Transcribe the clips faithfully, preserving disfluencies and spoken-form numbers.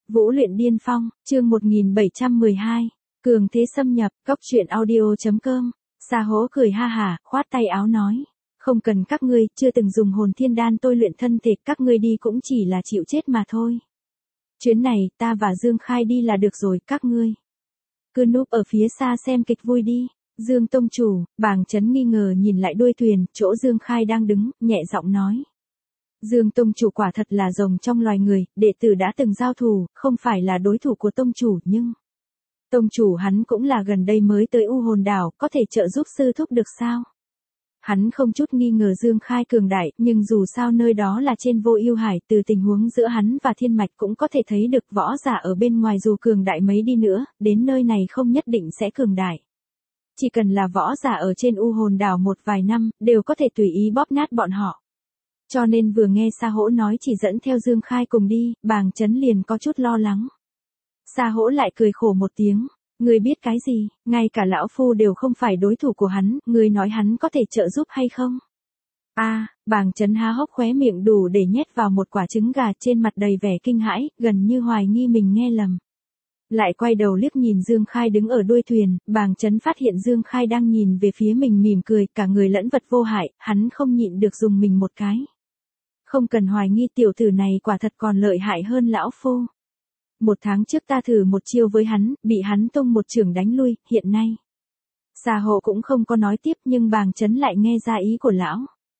Vũ luyện điên phong, chương một nghìn bảy trăm mười hai, cường thế xâm nhập, cóc truyện audio.com, Sa Hỗ cười ha hả, khoát tay áo nói. Không cần các ngươi, chưa từng dùng hồn thiên đan tôi luyện thân thể, các ngươi đi cũng chỉ là chịu chết mà thôi. Chuyến này, ta và Dương Khai đi là được rồi, các ngươi cứ núp ở phía xa xem kịch vui đi. Dương tông chủ, Bàng Chấn nghi ngờ nhìn lại đuôi thuyền, chỗ Dương Khai đang đứng, nhẹ giọng nói. Dương tông chủ quả thật là rồng trong loài người, đệ tử đã từng giao thủ, không phải là đối thủ của tông chủ nhưng... Tông chủ hắn cũng là gần đây mới tới U Hồn Đảo, có thể trợ giúp sư thúc được sao? Hắn không chút nghi ngờ Dương Khai cường đại, nhưng dù sao nơi đó là trên Vô Ưu Hải, từ tình huống giữa hắn và Thiên Mạch cũng có thể thấy được võ giả ở bên ngoài dù cường đại mấy đi nữa, đến nơi này không nhất định sẽ cường đại. Chỉ cần là võ giả ở trên U Hồn Đảo một vài năm, đều có thể tùy ý bóp nát bọn họ. Cho nên vừa nghe Sa Hỗ nói chỉ dẫn theo Dương Khai cùng đi, Bàng Chấn liền có chút lo lắng. Sa Hỗ lại cười khổ một tiếng, ngươi biết cái gì, ngay cả lão phu đều không phải đối thủ của hắn, ngươi nói hắn có thể trợ giúp hay không? A, à, Bàng Chấn há hốc khóe miệng đủ để nhét vào một quả trứng gà, trên mặt đầy vẻ kinh hãi, gần như hoài nghi mình nghe lầm. Lại quay đầu liếc nhìn Dương Khai đứng ở đuôi thuyền, Bàng Chấn phát hiện Dương Khai đang nhìn về phía mình mỉm cười, cả người lẫn vật vô hại, hắn không nhịn được dùng mình một cái. Không cần hoài nghi, tiểu tử này quả thật còn lợi hại hơn lão phu. Một tháng trước ta thử một chiêu với hắn, bị hắn tung một chưởng đánh lui, hiện nay. Sa Hỗ cũng không có nói tiếp nhưng Bàng Chấn lại nghe ra ý của lão.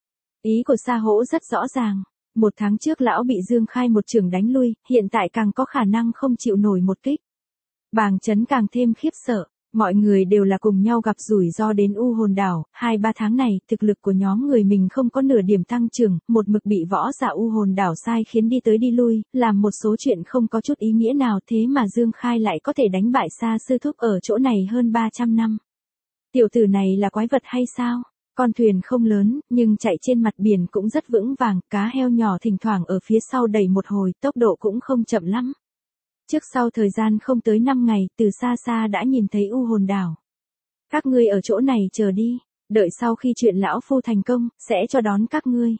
Ý của Sa Hỗ rất rõ ràng. Một tháng trước lão bị Dương Khai một chưởng đánh lui, hiện tại càng có khả năng không chịu nổi một kích. Bàng Chấn càng thêm khiếp sợ. Mọi người đều là cùng nhau gặp rủi ro đến U Hồn Đảo, hai ba tháng này, thực lực của nhóm người mình không có nửa điểm tăng trưởng, một mực bị võ giả U Hồn Đảo sai khiến đi tới đi lui, làm một số chuyện không có chút ý nghĩa nào, thế mà Dương Khai lại có thể đánh bại Sa sư thúc ở chỗ này hơn ba trăm năm. Tiểu tử này là quái vật hay sao? Con thuyền không lớn, nhưng chạy trên mặt biển cũng rất vững vàng, cá heo nhỏ thỉnh thoảng ở phía sau đẩy một hồi, tốc độ cũng không chậm lắm. Trước sau thời gian không tới năm ngày, từ xa xa đã nhìn thấy U Hồn Đảo. Các ngươi ở chỗ này chờ đi, đợi sau khi chuyện lão phu thành công, sẽ cho đón các ngươi.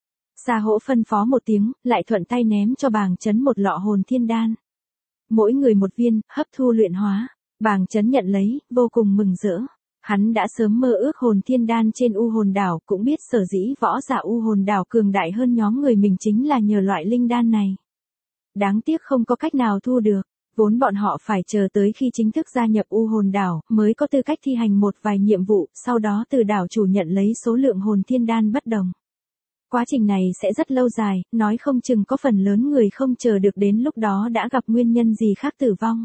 Sa Hỗ phân phó một tiếng, lại thuận tay ném cho Bàng Chấn một lọ hồn thiên đan. Mỗi người một viên, hấp thu luyện hóa. Bàng Chấn nhận lấy, vô cùng mừng rỡ. Hắn đã sớm mơ ước hồn thiên đan trên U Hồn Đảo, cũng biết sở dĩ võ giả U Hồn Đảo cường đại hơn nhóm người mình chính là nhờ loại linh đan này. Đáng tiếc không có cách nào thu được, vốn bọn họ phải chờ tới khi chính thức gia nhập U Hồn Đảo mới có tư cách thi hành một vài nhiệm vụ, sau đó từ đảo chủ nhận lấy số lượng hồn thiên đan bất đồng. Quá trình này sẽ rất lâu dài, nói không chừng có phần lớn người không chờ được đến lúc đó đã gặp nguyên nhân gì khác tử vong.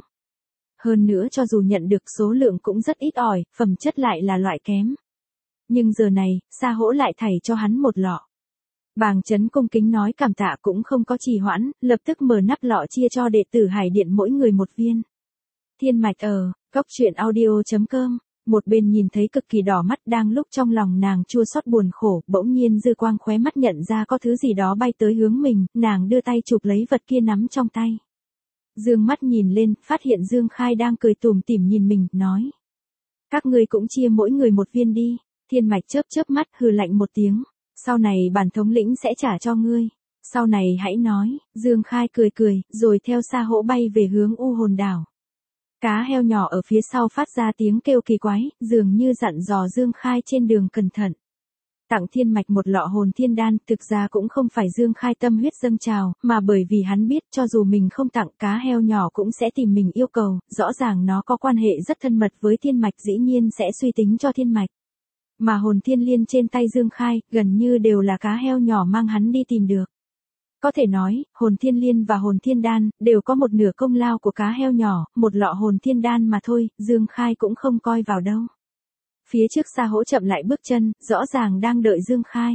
Hơn nữa cho dù nhận được số lượng cũng rất ít ỏi, phẩm chất lại là loại kém. Nhưng giờ này, Sa Hỗ lại thảy cho hắn một lọ. Bàng Chấn cung kính nói cảm tạ cũng không có trì hoãn, lập tức mở nắp lọ chia cho đệ tử Hải Điện mỗi người một viên. Thiên Mạch ở, cóc truyện audio.com, một bên nhìn thấy cực kỳ đỏ mắt, đang lúc trong lòng nàng chua xót buồn khổ, bỗng nhiên dư quang khóe mắt nhận ra có thứ gì đó bay tới hướng mình, nàng đưa tay chụp lấy vật kia nắm trong tay. Dương mắt nhìn lên, phát hiện Dương Khai đang cười tủm tỉm nhìn mình, nói. Các ngươi cũng chia mỗi người một viên đi. Thiên Mạch chớp chớp mắt, hừ lạnh một tiếng. Sau này bản thống lĩnh sẽ trả cho ngươi. Sau này hãy nói. Dương Khai cười cười, rồi theo Sa Hỗ bay về hướng U Hồn Đảo. Cá heo nhỏ ở phía sau phát ra tiếng kêu kỳ quái, dường như dặn dò Dương Khai trên đường cẩn thận. Tặng Thiên Mạch một lọ hồn thiên đan, thực ra cũng không phải Dương Khai tâm huyết dâng trào, mà bởi vì hắn biết cho dù mình không tặng, cá heo nhỏ cũng sẽ tìm mình yêu cầu, rõ ràng nó có quan hệ rất thân mật với Thiên Mạch, dĩ nhiên sẽ suy tính cho Thiên Mạch. Mà hồn thiên liên trên tay Dương Khai, gần như đều là cá heo nhỏ mang hắn đi tìm được. Có thể nói, hồn thiên liên và hồn thiên đan, đều có một nửa công lao của cá heo nhỏ, một lọ hồn thiên đan mà thôi, Dương Khai cũng không coi vào đâu. Phía trước Sa Hỗ chậm lại bước chân, rõ ràng đang đợi Dương Khai.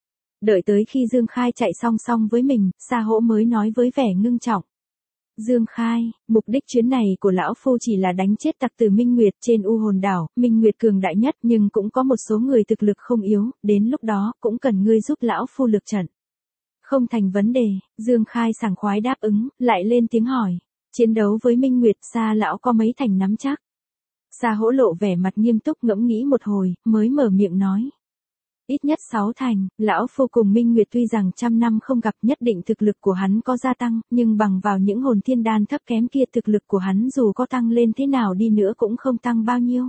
Đợi tới khi Dương Khai chạy song song với mình, Sa Hỗ mới nói với vẻ ngưng trọng. Dương Khai, mục đích chuyến này của lão phu chỉ là đánh chết tặc tử Minh Nguyệt trên U Hồn Đảo, Minh Nguyệt cường đại nhất nhưng cũng có một số người thực lực không yếu, đến lúc đó cũng cần ngươi giúp lão phu lược trận. Không thành vấn đề, Dương Khai sảng khoái đáp ứng, lại lên tiếng hỏi. Chiến đấu với Minh Nguyệt, Sa lão có mấy thành nắm chắc? Sa Hỗ lộ vẻ mặt nghiêm túc ngẫm nghĩ một hồi, mới mở miệng nói. Ít nhất sáu thành, lão phu cùng Minh Nguyệt tuy rằng trăm năm không gặp nhất định thực lực của hắn có gia tăng, nhưng bằng vào những hồn thiên đan thấp kém kia thực lực của hắn dù có tăng lên thế nào đi nữa cũng không tăng bao nhiêu.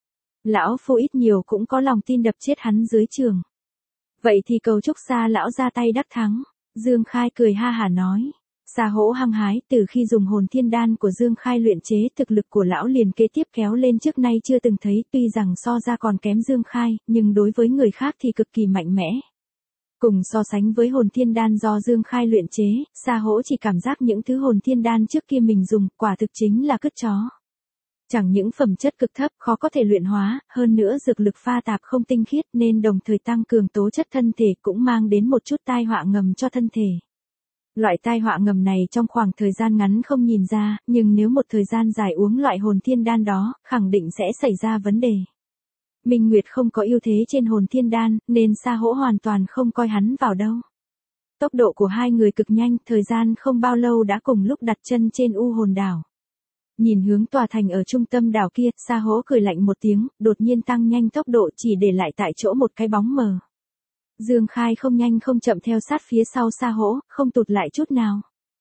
Lão phu ít nhiều cũng có lòng tin đập chết hắn dưới trường. Vậy thì cầu chúc Sa lão ra tay đắc thắng. Dương Khai cười ha hả nói. Sa Hỗ hăng hái, từ khi dùng hồn thiên đan của Dương Khai luyện chế, thực lực của lão liền kế tiếp kéo lên trước nay chưa từng thấy, tuy rằng so ra còn kém Dương Khai, nhưng đối với người khác thì cực kỳ mạnh mẽ. Cùng so sánh với hồn thiên đan do Dương Khai luyện chế, Sa Hỗ chỉ cảm giác những thứ hồn thiên đan trước kia mình dùng, quả thực chính là cứt chó. Chẳng những phẩm chất cực thấp, khó có thể luyện hóa, hơn nữa dược lực pha tạp không tinh khiết nên đồng thời tăng cường tố chất thân thể cũng mang đến một chút tai họa ngầm cho thân thể. Loại tai họa ngầm này trong khoảng thời gian ngắn không nhìn ra, nhưng nếu một thời gian dài uống loại hồn thiên đan đó, khẳng định sẽ xảy ra vấn đề. Minh Nguyệt không có ưu thế trên hồn thiên đan, nên Sa Hỗ hoàn toàn không coi hắn vào đâu. Tốc độ của hai người cực nhanh, thời gian không bao lâu đã cùng lúc đặt chân trên U Hồn Đảo. Nhìn hướng tòa thành ở trung tâm đảo kia, Sa Hỗ cười lạnh một tiếng, đột nhiên tăng nhanh tốc độ chỉ để lại tại chỗ một cái bóng mờ. Dương Khai không nhanh không chậm theo sát phía sau Sa Hỗ, không tụt lại chút nào.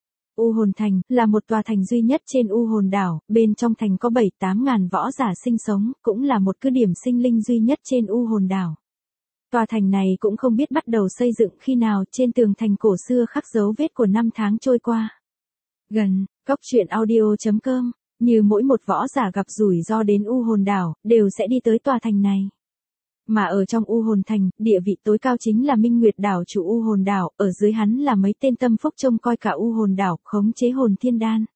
U Hồn Thành là một tòa thành duy nhất trên U Hồn Đảo, bên trong thành có bảy tám ngàn võ giả sinh sống, cũng là một cứ điểm sinh linh duy nhất trên U Hồn Đảo. Tòa thành này cũng không biết bắt đầu xây dựng khi nào, trên tường thành cổ xưa khắc dấu vết của năm tháng trôi qua. Gần, Cốc Truyện Audio chấm com, như mỗi một võ giả gặp rủi ro đến U Hồn Đảo, đều sẽ đi tới tòa thành này. Mà ở trong U Hồn Thành, địa vị tối cao chính là Minh Nguyệt đảo chủ U Hồn Đảo, ở dưới hắn là mấy tên tâm phúc trông coi cả U Hồn Đảo, khống chế hồn thiên đan.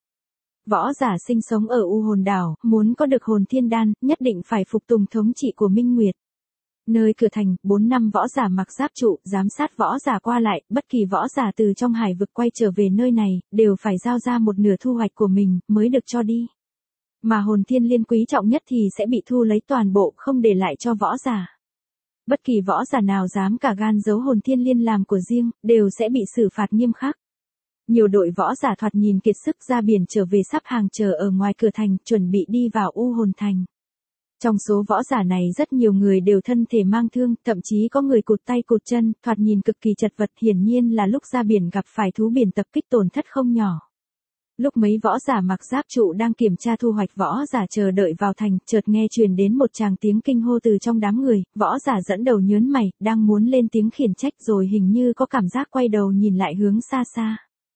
Võ giả sinh sống ở U Hồn Đảo, muốn có được hồn thiên đan, nhất định phải phục tùng thống trị của Minh Nguyệt. Nơi cửa thành, bốn năm võ giả mặc giáp trụ, giám sát võ giả qua lại, bất kỳ võ giả từ trong hải vực quay trở về nơi này, đều phải giao ra một nửa thu hoạch của mình, mới được cho đi. Mà hồn thiên liên quý trọng nhất thì sẽ bị thu lấy toàn bộ, không để lại cho võ giả. Bất kỳ võ giả nào dám cả gan giấu hồn thiên liên làm của riêng, đều sẽ bị xử phạt nghiêm khắc. Nhiều đội võ giả thoạt nhìn kiệt sức ra biển trở về sắp hàng chờ ở ngoài cửa thành, chuẩn bị đi vào U Hồn Thành. Trong số võ giả này rất nhiều người đều thân thể mang thương, thậm chí có người cụt tay cụt chân, thoạt nhìn cực kỳ chật vật, hiển nhiên là lúc ra biển gặp phải thú biển tập kích tổn thất không nhỏ. Lúc mấy võ giả mặc giáp trụ đang kiểm tra thu hoạch võ giả chờ đợi vào thành, chợt nghe truyền đến một tràng tiếng kinh hô từ trong đám người, võ giả dẫn đầu nhớn mày, đang muốn lên tiếng khiển trách rồi hình như có cảm giác quay đầu nhìn lại hướng xa xa.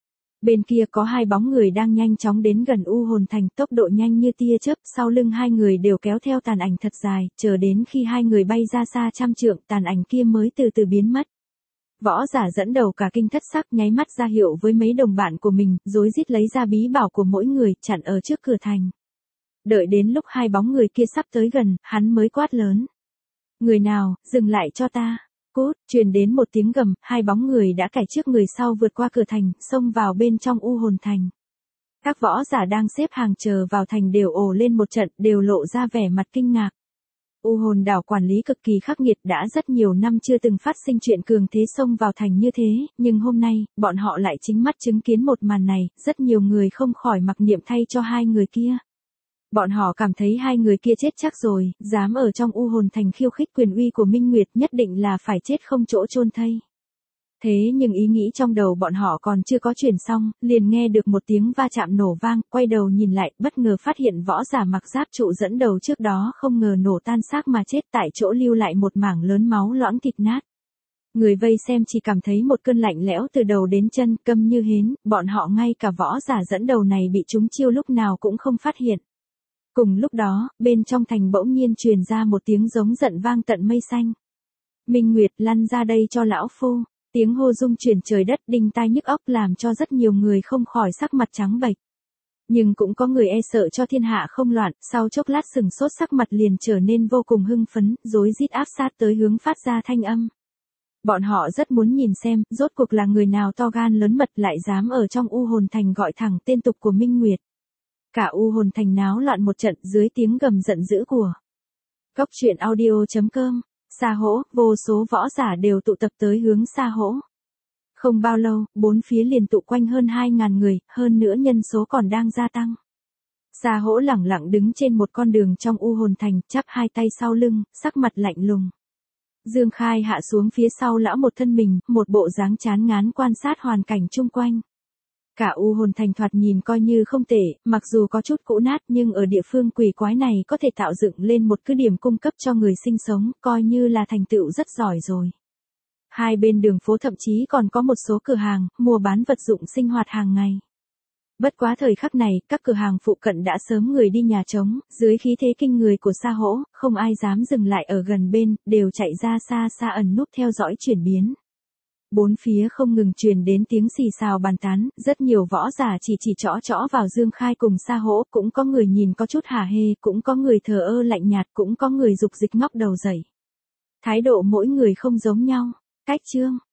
Bên kia có hai bóng người đang nhanh chóng đến gần U Hồn Thành, tốc độ nhanh như tia chớp, sau lưng hai người đều kéo theo tàn ảnh thật dài, chờ đến khi hai người bay ra xa trăm trượng, tàn ảnh kia mới từ từ biến mất. Võ giả dẫn đầu cả kinh thất sắc, nháy mắt ra hiệu với mấy đồng bạn của mình, rối rít lấy ra bí bảo của mỗi người, chặn ở trước cửa thành. Đợi đến lúc hai bóng người kia sắp tới gần, hắn mới quát lớn. Người nào, dừng lại cho ta. Cút, truyền đến một tiếng gầm, hai bóng người đã cải trước người sau vượt qua cửa thành, xông vào bên trong U Hồn Thành. Các võ giả đang xếp hàng chờ vào thành đều ồ lên một trận, đều lộ ra vẻ mặt kinh ngạc. U Hồn Đảo quản lý cực kỳ khắc nghiệt, đã rất nhiều năm chưa từng phát sinh chuyện cường thế xông vào thành như thế, nhưng hôm nay, bọn họ lại chính mắt chứng kiến một màn này, rất nhiều người không khỏi mặc niệm thay cho hai người kia. Bọn họ cảm thấy hai người kia chết chắc rồi, dám ở trong U Hồn Thành khiêu khích quyền uy của Minh Nguyệt nhất định là phải chết không chỗ chôn thây. Thế nhưng ý nghĩ trong đầu bọn họ còn chưa có chuyển xong, liền nghe được một tiếng va chạm nổ vang, quay đầu nhìn lại, bất ngờ phát hiện võ giả mặc giáp trụ dẫn đầu trước đó không ngờ nổ tan xác mà chết, tại chỗ lưu lại một mảng lớn máu loãng thịt nát. Người vây xem chỉ cảm thấy một cơn lạnh lẽo từ đầu đến chân, câm như hến, bọn họ ngay cả võ giả dẫn đầu này bị trúng chiêu lúc nào cũng không phát hiện. Cùng lúc đó, bên trong thành bỗng nhiên truyền ra một tiếng giống giận vang tận mây xanh. Minh Nguyệt, lăn ra đây cho lão phu. Tiếng hô rung chuyển trời đất, đinh tai nhức óc làm cho rất nhiều người không khỏi sắc mặt trắng bệch. Nhưng cũng có người e sợ cho thiên hạ không loạn, sau chốc lát sừng sốt sắc mặt liền trở nên vô cùng hưng phấn, rối rít áp sát tới hướng phát ra thanh âm. Bọn họ rất muốn nhìn xem, rốt cuộc là người nào to gan lớn mật lại dám ở trong U Hồn Thành gọi thẳng tên tục của Minh Nguyệt. Cả U Hồn Thành náo loạn một trận dưới tiếng gầm giận dữ của Cốc Truyện Audio chấm com. Sa Hỗ, vô số võ giả đều tụ tập tới hướng Sa Hỗ. Không bao lâu, bốn phía liền tụ quanh hơn hai ngàn người, hơn nữa nhân số còn đang gia tăng. Sa Hỗ lẳng lặng đứng trên một con đường trong U Hồn Thành, chắp hai tay sau lưng, sắc mặt lạnh lùng. Dương Khai hạ xuống phía sau lão một thân mình, một bộ dáng chán ngán quan sát hoàn cảnh chung quanh. Cả U Hồn Thành thoạt nhìn coi như không tệ, mặc dù có chút cũ nát nhưng ở địa phương quỷ quái này có thể tạo dựng lên một cứ điểm cung cấp cho người sinh sống, coi như là thành tựu rất giỏi rồi. Hai bên đường phố thậm chí còn có một số cửa hàng, mua bán vật dụng sinh hoạt hàng ngày. Bất quá thời khắc này, các cửa hàng phụ cận đã sớm người đi nhà trống, dưới khí thế kinh người của Sa Hỗ, không ai dám dừng lại ở gần bên, đều chạy ra xa xa ẩn núp theo dõi chuyển biến. Bốn phía không ngừng truyền đến tiếng xì xào bàn tán, rất nhiều võ giả chỉ chỉ trõ trõ vào Dương Khai cùng Sa Hỗ, cũng có người nhìn có chút hả hê, cũng có người thờ ơ lạnh nhạt, cũng có người dục dịch ngóc đầu dậy. Thái độ mỗi người không giống nhau. Cách chương